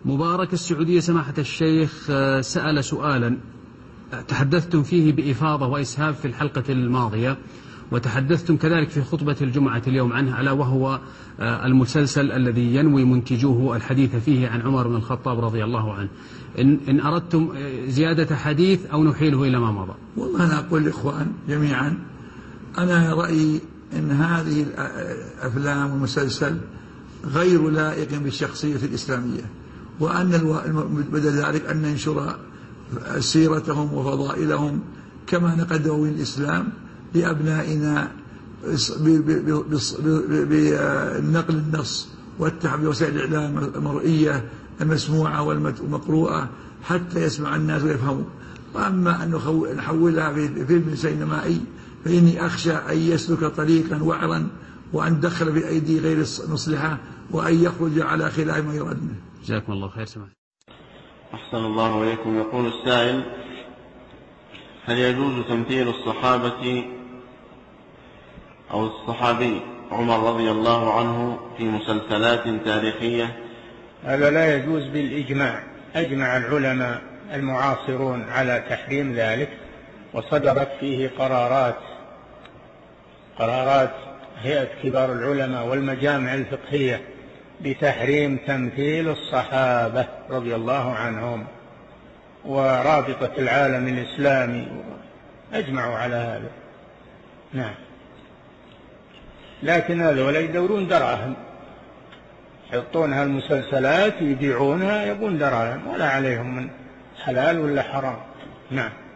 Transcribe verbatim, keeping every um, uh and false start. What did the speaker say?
مبارك السعودية سماحة الشيخ سأل سؤالا تحدثتم فيه بإفاضة وإسهاب في الحلقة الماضية، وتحدثتم كذلك في خطبة الجمعة اليوم عنه، ألا وهو المسلسل الذي ينوي منتجوه الحديث فيه عن عمر بن الخطاب رضي الله عنه. إن, إن أردتم زيادة حديث أو نحيله إلى ما مضى. والله أنا أقول للإخوان جميعا، أنا رأيي أن هذه الأفلام والمسلسل غير لائق بالشخصية الإسلامية، وأن بدل ذلك أن ننشر سيرتهم وفضائلهم كما نقدموا من الإسلام لأبنائنا بنقل النص والتحب بوسائل الإعلام المرئية المسموعة والمقروءة حتى يسمع الناس ويفهموا. وأما أن نحولها في فيلم سينمائي فإني أخشى أن يسلك طريقا وعرا وأن دخل في أيدي غير مصلحة وأن يخرج على خلاف ما يراد منه. جزاكم الله خير. سمع. أحسن الله إليكم. يقول السائل: هل يجوز تمثيل الصحابة أو الصحابي عمر رضي الله عنه في مسلسلات تاريخية؟ هذا لا يجوز بالإجماع، أجمع العلماء المعاصرون على تحريم ذلك، وصدرت فيه قرارات قرارات هيئة كبار العلماء والمجامع الفقهية بتحريم تمثيل الصحابة رضي الله عنهم، ورابطة العالم الإسلامي أجمعوا على هذا. نعم. لكن هذول يدورون دراهم، يحطونها المسلسلات يبيعونها يبون دراهم، ولا عليهم من حلال ولا حرام. نعم.